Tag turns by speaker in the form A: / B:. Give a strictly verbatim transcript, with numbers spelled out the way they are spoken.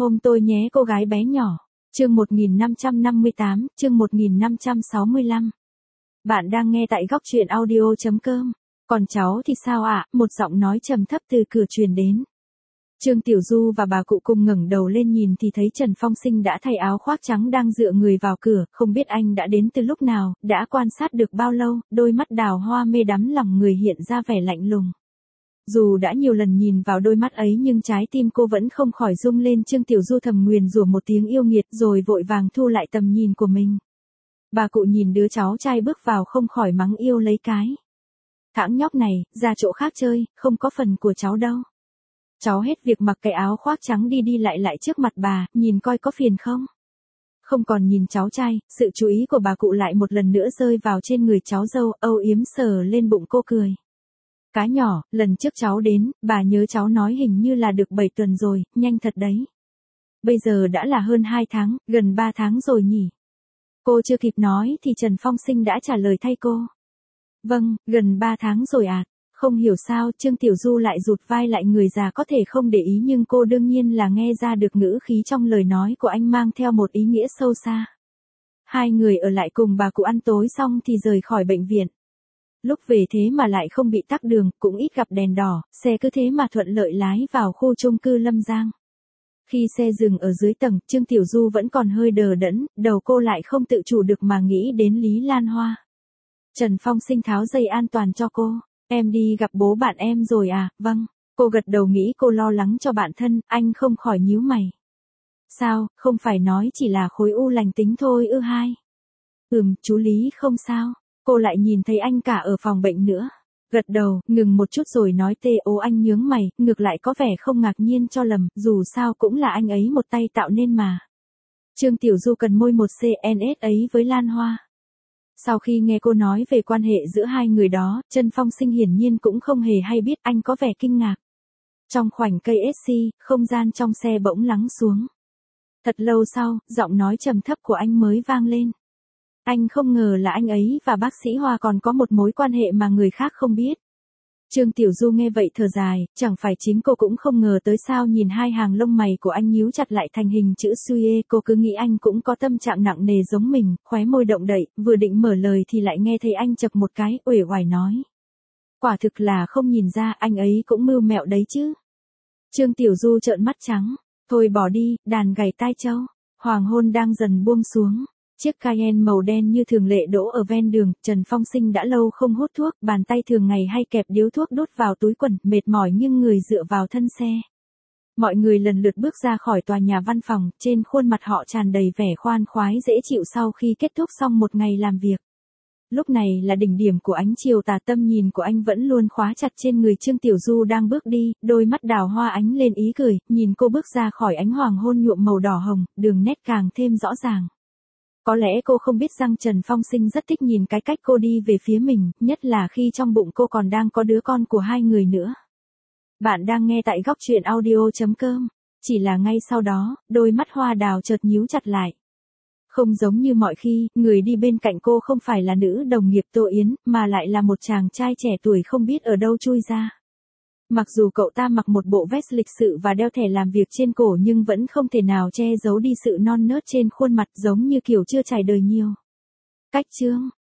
A: Ôm tôi nhé cô gái bé nhỏ. Chương một nghìn năm trăm năm mươi tám, chương một nghìn năm trăm sáu mươi lăm. Bạn đang nghe tại góc truyện audio chấm com. Còn cháu thì sao ạ? Một giọng nói trầm thấp từ cửa truyền đến. Trương Tiểu Du và bà cụ cùng ngẩng đầu lên nhìn thì thấy Trần Phong Sinh đã thay áo khoác trắng đang dựa người vào cửa, không biết anh đã đến từ lúc nào, đã quan sát được bao lâu, đôi mắt đào hoa mê đắm lòng người hiện ra vẻ lạnh lùng. Dù đã nhiều lần nhìn vào đôi mắt ấy nhưng trái tim cô vẫn không khỏi rung lên. Trương Tiểu Du thầm nguyền rủa một tiếng yêu nghiệt rồi vội vàng thu lại tầm nhìn của mình. Bà cụ nhìn đứa cháu trai bước vào không khỏi mắng yêu lấy cái. Thằng nhóc này, ra chỗ khác chơi, không có phần của cháu đâu. Cháu hết việc mặc cái áo khoác trắng đi đi lại lại trước mặt bà, nhìn coi có phiền không? Không còn nhìn cháu trai, sự chú ý của bà cụ lại một lần nữa rơi vào trên người cháu dâu, âu yếm sờ lên bụng cô cười. Cá nhỏ, lần trước cháu đến, bà nhớ cháu nói hình như là được bảy tuần rồi, nhanh thật đấy. Bây giờ đã là hơn hai tháng, gần ba tháng rồi nhỉ? Cô chưa kịp nói thì Trần Phong Sinh đã trả lời thay cô. Vâng, gần ba tháng rồi ạ. À. Không hiểu sao Trương Tiểu Du lại rụt vai lại, người già có thể không để ý nhưng cô đương nhiên là nghe ra được ngữ khí trong lời nói của anh mang theo một ý nghĩa sâu xa. Hai người ở lại cùng bà cụ ăn tối xong thì rời khỏi bệnh viện. Lúc về thế mà lại không bị tắc đường, cũng ít gặp đèn đỏ, xe cứ thế mà thuận lợi lái vào khu chung cư Lâm Giang. Khi xe dừng ở dưới tầng, Trương Tiểu Du vẫn còn hơi đờ đẫn, đầu cô lại không tự chủ được mà nghĩ đến Lý Lan Hoa. Trần Phong Sinh tháo dây an toàn cho cô. Em đi gặp bố bạn em rồi à? Vâng. Cô gật đầu nghĩ cô lo lắng cho bạn thân, anh không khỏi nhíu mày. Sao, không phải nói chỉ là khối u lành tính thôi ư hai? Ừm, chú Lý không sao. Cô lại nhìn thấy anh cả ở phòng bệnh nữa. Gật đầu, ngừng một chút rồi nói tê ố. Anh nhướng mày, ngược lại có vẻ không ngạc nhiên cho lầm, dù sao cũng là anh ấy một tay tạo nên mà. Trương Tiểu Du cần môi một xê en ét ấy với Lan Hoa. Sau khi nghe cô nói về quan hệ giữa hai người đó, Trần Phong Sinh hiển nhiên cũng không hề hay biết, anh có vẻ kinh ngạc. Trong khoảnh cây ét xê, không gian trong xe bỗng lắng xuống. Thật lâu sau, giọng nói trầm thấp của anh mới vang lên. Anh không ngờ là anh ấy và bác sĩ Hoa còn có một mối quan hệ mà người khác không biết. Trương Tiểu Du nghe vậy thở dài, chẳng phải chính cô cũng không ngờ tới sao. Nhìn hai hàng lông mày của anh nhíu chặt lại thành hình chữ Suy, cô cứ nghĩ anh cũng có tâm trạng nặng nề giống mình, khóe môi động đậy, vừa định mở lời thì lại nghe thấy anh chập một cái, uể oải nói. Quả thực là không nhìn ra, anh ấy cũng mưu mẹo đấy chứ. Trương Tiểu Du trợn mắt trắng, thôi bỏ đi, đàn gảy tai trâu. Hoàng hôn đang dần buông xuống. Chiếc Cayenne màu đen như thường lệ đỗ ở ven đường. Trần Phong Sinh đã lâu không hút thuốc, bàn tay thường ngày hay kẹp điếu thuốc đút vào túi quần, mệt mỏi nhưng người dựa vào thân xe. Mọi người lần lượt bước ra khỏi tòa nhà văn phòng, trên khuôn mặt họ tràn đầy vẻ khoan khoái dễ chịu sau khi kết thúc xong một ngày làm việc. Lúc này là đỉnh điểm của ánh chiều tà, tâm nhìn của anh vẫn luôn khóa chặt trên người Trương Tiểu Du đang bước đi, đôi mắt đào hoa ánh lên ý cười, nhìn cô bước ra khỏi ánh hoàng hôn nhuộm màu đỏ hồng, đường nét càng thêm rõ ràng. Có lẽ cô không biết rằng Trần Phong Sinh rất thích nhìn cái cách cô đi về phía mình, nhất là khi trong bụng cô còn đang có đứa con của hai người nữa. Bạn đang nghe tại góc truyện audio chấm com. Chỉ là ngay sau đó, đôi mắt hoa đào chợt nhíu chặt lại. Không giống như mọi khi, người đi bên cạnh cô không phải là nữ đồng nghiệp Tô Yến, mà lại là một chàng trai trẻ tuổi không biết ở đâu chui ra. Mặc dù cậu ta mặc một bộ vest lịch sự và đeo thẻ làm việc trên cổ nhưng vẫn không thể nào che giấu đi sự non nớt trên khuôn mặt, giống như kiểu chưa trải đời nhiều. Cách Trương,